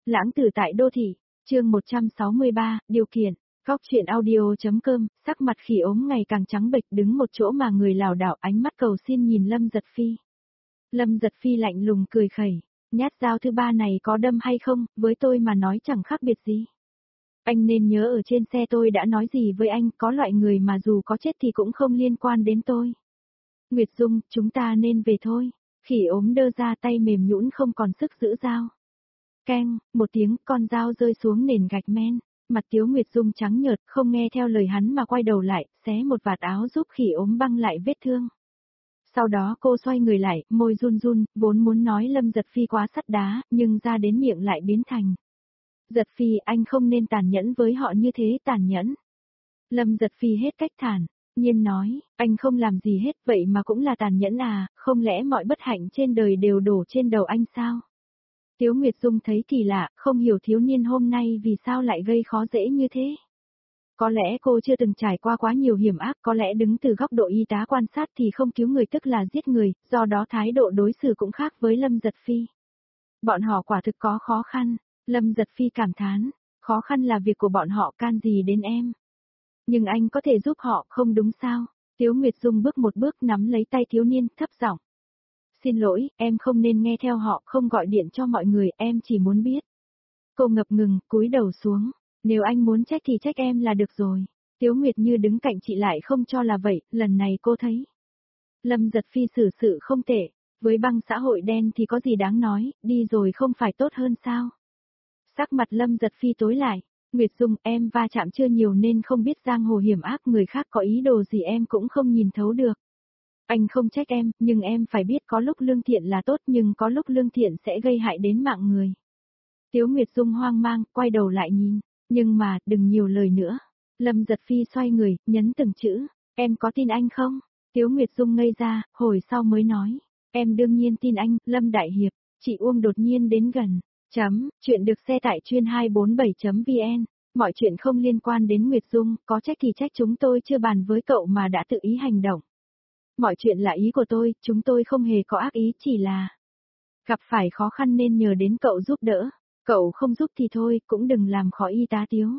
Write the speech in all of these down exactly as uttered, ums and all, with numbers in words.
Lãng tử tại đô thị, chương một trăm sáu mươi ba, điều kiện. Góc truyện audio.com, sắc mặt Khỉ ốm ngày càng trắng bệch đứng một chỗ mà người lảo đảo ánh mắt cầu xin nhìn Lâm Giật Phi. Lâm Giật Phi lạnh lùng cười khẩy, nhát dao thứ ba này có đâm hay không, với tôi mà nói chẳng khác biệt gì. Anh nên nhớ ở trên xe tôi đã nói gì với anh, có loại người mà dù có chết thì cũng không liên quan đến tôi. Nguyệt Dung, chúng ta nên về thôi. Khỉ ốm đơ ra tay mềm nhũn không còn sức giữ dao. Keng, một tiếng, con dao rơi xuống nền gạch men. Mặt Tiếu Nguyệt Dung trắng nhợt, không nghe theo lời hắn mà quay đầu lại, xé một vạt áo giúp Khỉ ốm băng lại vết thương. Sau đó cô xoay người lại, môi run run, vốn muốn nói Lâm Giật Phi quá sắt đá, nhưng ra đến miệng lại biến thành. Giật Phi, anh không nên tàn nhẫn với họ như thế, tàn nhẫn. Lâm Giật Phi hết cách thản nhiên nói, anh không làm gì hết, vậy mà cũng là tàn nhẫn à, không lẽ mọi bất hạnh trên đời đều đổ trên đầu anh sao? Tiếu Nguyệt Dung thấy kỳ lạ, không hiểu thiếu niên hôm nay vì sao lại gây khó dễ như thế. Có lẽ cô chưa từng trải qua quá nhiều hiểm ác, có lẽ đứng từ góc độ y tá quan sát thì không cứu người tức là giết người, do đó thái độ đối xử cũng khác với Lâm Giật Phi. Bọn họ quả thực có khó khăn, Lâm Giật Phi cảm thán, khó khăn là việc của bọn họ, can gì đến em. Nhưng anh có thể giúp họ, không đúng sao? Tiếu Nguyệt Dung bước một bước nắm lấy tay thiếu niên, thấp giọng. Xin lỗi, em không nên nghe theo họ, không gọi điện cho mọi người, em chỉ muốn biết. Cô ngập ngừng, cúi đầu xuống. Nếu anh muốn trách thì trách em là được rồi. Tiếu Nguyệt Như đứng cạnh chị lại không cho là vậy, lần này cô thấy. Lâm Giật Phi xử sự không tệ, với băng xã hội đen thì có gì đáng nói, đi rồi không phải tốt hơn sao? Sắc mặt Lâm Giật Phi tối lại. Nguyệt Dung, em va chạm chưa nhiều nên không biết giang hồ hiểm ác, người khác có ý đồ gì em cũng không nhìn thấu được. Anh không trách em, nhưng em phải biết có lúc lương thiện là tốt nhưng có lúc lương thiện sẽ gây hại đến mạng người. Tiếu Nguyệt Dung hoang mang, quay đầu lại nhìn, nhưng mà, đừng nhiều lời nữa. Lâm Giật Phi xoay người, nhấn từng chữ, em có tin anh không? Tiếu Nguyệt Dung ngây ra, hồi sau mới nói, em đương nhiên tin anh, Lâm Đại Hiệp. Chị Uông đột nhiên đến gần. Chấm, chuyện được xe tải chuyên hai bốn bảy chấm vn, mọi chuyện không liên quan đến Nguyệt Dung, có trách thì trách chúng tôi chưa bàn với cậu mà đã tự ý hành động. Mọi chuyện là ý của tôi, chúng tôi không hề có ác ý, chỉ là gặp phải khó khăn nên nhờ đến cậu giúp đỡ, cậu không giúp thì thôi, cũng đừng làm khó y tá Tiếu.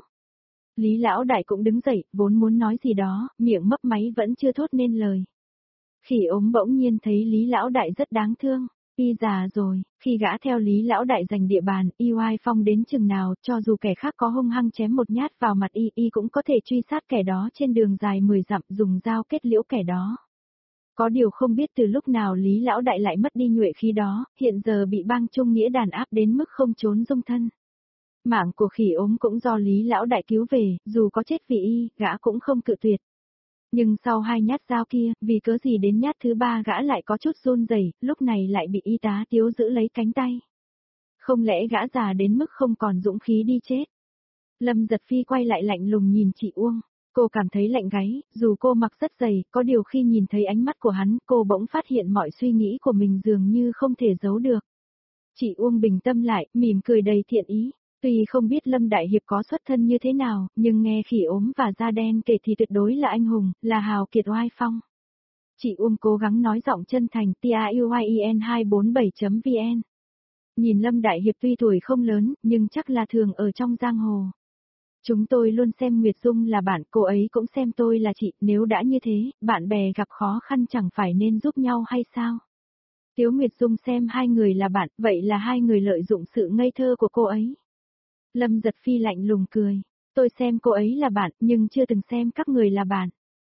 Lý Lão Đại cũng đứng dậy, vốn muốn nói gì đó, miệng mấp máy vẫn chưa thốt nên lời. Khỉ ốm bỗng nhiên thấy Lý Lão Đại rất đáng thương. Y già rồi, khi gã theo Lý Lão Đại giành địa bàn, y oai phong đến chừng nào, cho dù kẻ khác có hung hăng chém một nhát vào mặt y, y cũng có thể truy sát kẻ đó trên đường dài mười dặm, dùng dao kết liễu kẻ đó. Có điều không biết từ lúc nào Lý Lão Đại lại mất đi nhuệ khí đó, hiện giờ bị bang Trung Nghĩa đàn áp đến mức không trốn dung thân. Mạng của Khỉ ốm cũng do Lý Lão Đại cứu về, dù có chết vì y, gã cũng không cự tuyệt. Nhưng sau hai nhát dao kia, vì cớ gì đến nhát thứ ba gã lại có chút run rẩy, lúc này lại bị y tá Tiếu giữ lấy cánh tay. Không lẽ gã già đến mức không còn dũng khí đi chết? Lâm Giật Phi quay lại lạnh lùng nhìn chị Uông, cô cảm thấy lạnh gáy, dù cô mặc rất dày, có điều khi nhìn thấy ánh mắt của hắn, cô bỗng phát hiện mọi suy nghĩ của mình dường như không thể giấu được. Chị Uông bình tâm lại, mỉm cười đầy thiện ý. Tuy không biết Lâm Đại Hiệp có xuất thân như thế nào, nhưng nghe Khỉ ốm và da đen kể thì tuyệt đối là anh hùng, là hào kiệt oai phong. Chị Uông cố gắng nói giọng chân thành T A U Y E N hai bốn bảy chấm vn. Nhìn Lâm Đại Hiệp tuy tuổi không lớn, nhưng chắc là thường ở trong giang hồ. Chúng tôi luôn xem Nguyệt Dung là bạn, cô ấy cũng xem tôi là chị, nếu đã như thế, bạn bè gặp khó khăn chẳng phải nên giúp nhau hay sao? Tiếu Nguyệt Dung xem hai người là bạn, vậy là hai người lợi dụng sự ngây thơ của cô ấy. Lâm Giật Phi lạnh lùng cười, tôi xem cô ấy là bạn, nhưng chưa từng xem các người là bạn.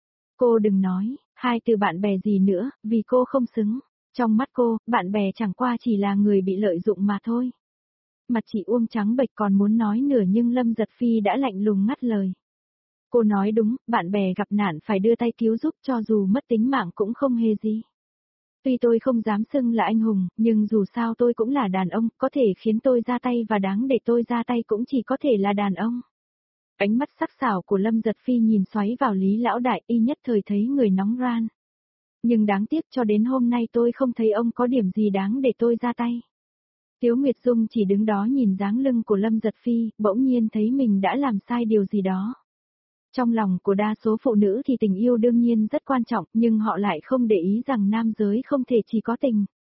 Cô đừng nói, hai từ bạn bè gì nữa, vì cô không xứng. Trong mắt cô, bạn bè chẳng qua chỉ là người bị lợi dụng mà thôi. Mặt chị Uông trắng bệch còn muốn nói nửa nhưng Lâm Giật Phi đã lạnh lùng ngắt lời. Cô nói đúng, bạn bè gặp nạn phải đưa tay cứu giúp, cho dù mất tính mạng cũng không hề gì. Tuy tôi không dám xưng là anh hùng, nhưng dù sao tôi cũng là đàn ông, có thể khiến tôi ra tay và đáng để tôi ra tay cũng chỉ có thể là đàn ông. Ánh mắt sắc sảo của Lâm Giật Phi nhìn xoáy vào Lý Lão Đại, y nhất thời thấy người nóng ran. Nhưng đáng tiếc cho đến hôm nay tôi không thấy ông có điểm gì đáng để tôi ra tay. Tiếu Nguyệt Dung chỉ đứng đó nhìn dáng lưng của Lâm Giật Phi, bỗng nhiên thấy mình đã làm sai điều gì đó. Trong lòng của đa số phụ nữ thì tình yêu đương nhiên rất quan trọng, nhưng họ lại không để ý rằng nam giới không thể chỉ có tình.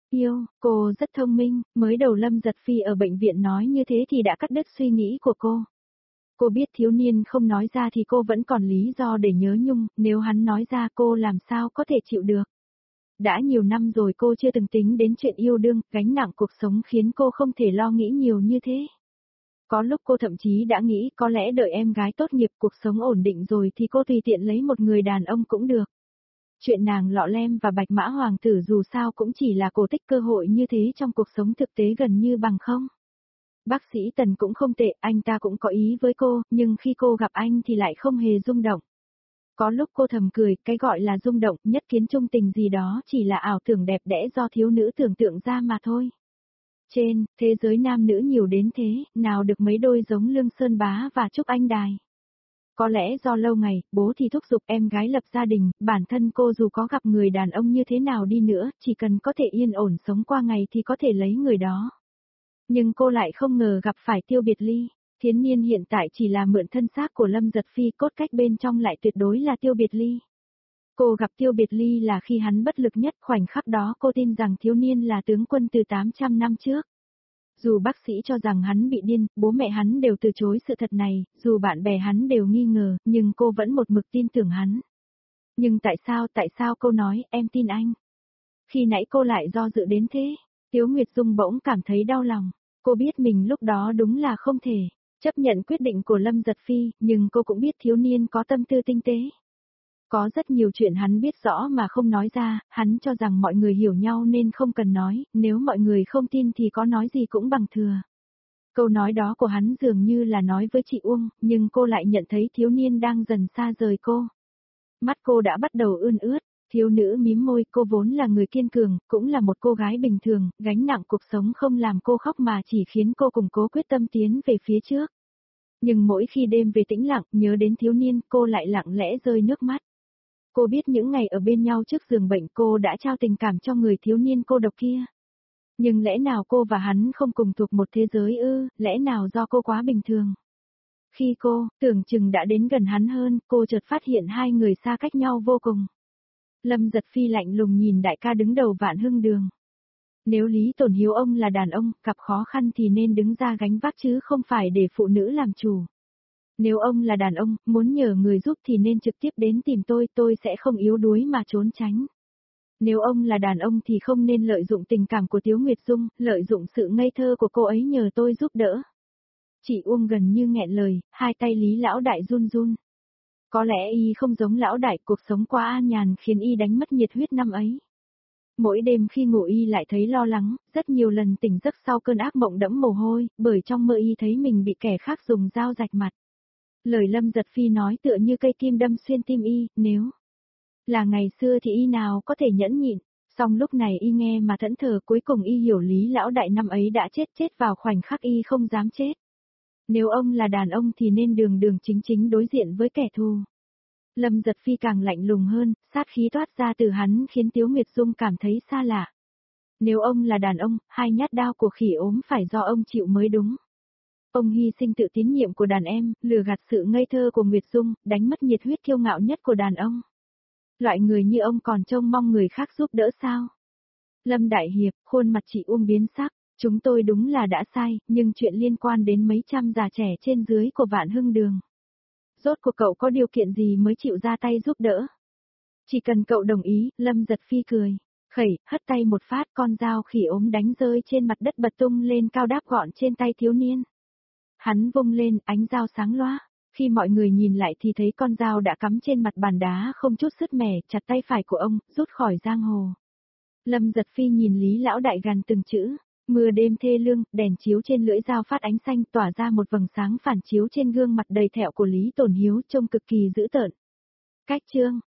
Yêu, cô rất thông minh, mới đầu Lâm Giật Phi ở bệnh viện nói như thế thì đã cắt đứt suy nghĩ của cô. Cô biết thiếu niên không nói ra thì cô vẫn còn lý do để nhớ nhung, nếu hắn nói ra cô làm sao có thể chịu được. Đã nhiều năm rồi cô chưa từng tính đến chuyện yêu đương, gánh nặng cuộc sống khiến cô không thể lo nghĩ nhiều như thế. Có lúc cô thậm chí đã nghĩ có lẽ đợi em gái tốt nghiệp cuộc sống ổn định rồi thì cô tùy tiện lấy một người đàn ông cũng được. Chuyện nàng Lọ Lem và Bạch Mã Hoàng tử dù sao cũng chỉ là cổ tích cơ hội như thế trong cuộc sống thực tế gần như bằng không. Bác sĩ Tần cũng không tệ, anh ta cũng có ý với cô, nhưng khi cô gặp anh thì lại không hề rung động. Có lúc cô thầm cười, cái gọi là rung động, nhất kiến trung tình gì đó chỉ là ảo tưởng đẹp đẽ do thiếu nữ tưởng tượng ra mà thôi. Trên, thế giới nam nữ nhiều đến thế, nào được mấy đôi giống Lương Sơn Bá và Trúc Anh Đài. Có lẽ do lâu ngày, bố thì thúc giục em gái lập gia đình, bản thân cô dù có gặp người đàn ông như thế nào đi nữa, chỉ cần có thể yên ổn sống qua ngày thì có thể lấy người đó. Nhưng cô lại không ngờ gặp phải Tiêu Biệt Ly. Thiến Nhiên hiện tại chỉ là mượn thân xác của Lâm Giật Phi, cốt cách bên trong lại tuyệt đối là Tiêu Biệt Ly. Cô gặp Tiêu Biệt Ly là khi hắn bất lực nhất, khoảnh khắc đó cô tin rằng thiếu niên là tướng quân từ tám trăm năm trước. Dù bác sĩ cho rằng hắn bị điên, bố mẹ hắn đều từ chối sự thật này, dù bạn bè hắn đều nghi ngờ, nhưng cô vẫn một mực tin tưởng hắn. Nhưng tại sao, tại sao cô nói, em tin anh? Khi nãy cô lại do dự đến thế, Tiếu Nguyệt Dung bỗng cảm thấy đau lòng. Cô biết mình lúc đó đúng là không thể chấp nhận quyết định của Lâm Giật Phi, nhưng cô cũng biết thiếu niên có tâm tư tinh tế. Có rất nhiều chuyện hắn biết rõ mà không nói ra, hắn cho rằng mọi người hiểu nhau nên không cần nói, nếu mọi người không tin thì có nói gì cũng bằng thừa. Câu nói đó của hắn dường như là nói với chị Uông, nhưng cô lại nhận thấy thiếu niên đang dần xa rời cô. Mắt cô đã bắt đầu ươn ướt, thiếu nữ mím môi, cô vốn là người kiên cường, cũng là một cô gái bình thường, gánh nặng cuộc sống không làm cô khóc mà chỉ khiến cô củng cố quyết tâm tiến về phía trước. Nhưng mỗi khi đêm về tĩnh lặng, nhớ đến thiếu niên, cô lại lặng lẽ rơi nước mắt. Cô biết những ngày ở bên nhau trước giường bệnh cô đã trao tình cảm cho người thiếu niên cô độc kia. Nhưng lẽ nào cô và hắn không cùng thuộc một thế giới ư, lẽ nào do cô quá bình thường? Khi cô, tưởng chừng đã đến gần hắn hơn, cô chợt phát hiện hai người xa cách nhau vô cùng. Lâm Giật Phi lạnh lùng nhìn đại ca đứng đầu Vạn Hưng Đường. Nếu Lý Tổn Hiếu ông là đàn ông, gặp khó khăn thì nên đứng ra gánh vác chứ không phải để phụ nữ làm chủ. Nếu ông là đàn ông, muốn nhờ người giúp thì nên trực tiếp đến tìm tôi, tôi sẽ không yếu đuối mà trốn tránh. Nếu ông là đàn ông thì không nên lợi dụng tình cảm của Tiếu Nguyệt Dung, lợi dụng sự ngây thơ của cô ấy nhờ tôi giúp đỡ. Chị Uông gần như nghẹn lời, hai tay Lý lão đại run run. Có lẽ y không giống lão đại, cuộc sống quá an nhàn khiến y đánh mất nhiệt huyết năm ấy. Mỗi đêm khi ngủ y lại thấy lo lắng, rất nhiều lần tỉnh giấc sau cơn ác mộng đẫm mồ hôi, bởi trong mơ y thấy mình bị kẻ khác dùng dao rạch mặt. Lời Lâm Giật Phi nói tựa như cây kim đâm xuyên tim y, nếu là ngày xưa thì y nào có thể nhẫn nhịn, song lúc này y nghe mà thẫn thờ, cuối cùng y hiểu Lý lão đại năm ấy đã chết chết vào khoảnh khắc y không dám chết. Nếu ông là đàn ông thì nên đường đường chính chính đối diện với kẻ thù. Lâm Giật Phi càng lạnh lùng hơn, sát khí toát ra từ hắn khiến Tiếu Nguyệt Dung cảm thấy xa lạ. Nếu ông là đàn ông, hai nhát đao của khỉ ốm phải do ông chịu mới đúng. Ông hy sinh tự tín nhiệm của đàn em, lừa gạt sự ngây thơ của Nguyệt Dung, đánh mất nhiệt huyết kiêu ngạo nhất của đàn ông. Loại người như ông còn trông mong người khác giúp đỡ sao? Lâm Đại Hiệp, khuôn mặt chị Uông biến sắc, chúng tôi đúng là đã sai, nhưng chuyện liên quan đến mấy trăm già trẻ trên dưới của Vạn Hưng Đường. Rốt cuộc cậu có điều kiện gì mới chịu ra tay giúp đỡ? Chỉ cần cậu đồng ý, Lâm Giật Phi cười, khẩy, hất tay một phát, con dao khỉ ốm đánh rơi trên mặt đất bật tung lên cao đáp gọn trên tay thiếu niên. Hắn vung lên, ánh dao sáng loá. Khi mọi người nhìn lại thì thấy con dao đã cắm trên mặt bàn đá không chút sứt mẻ, chặt tay phải của ông, rút khỏi giang hồ. Lâm Giật Phi nhìn Lý lão đại gằn từng chữ, mưa đêm thê lương, đèn chiếu trên lưỡi dao phát ánh xanh tỏa ra một vầng sáng phản chiếu trên gương mặt đầy thẹo của Lý Tổn Hiếu trông cực kỳ dữ tợn. Cách chương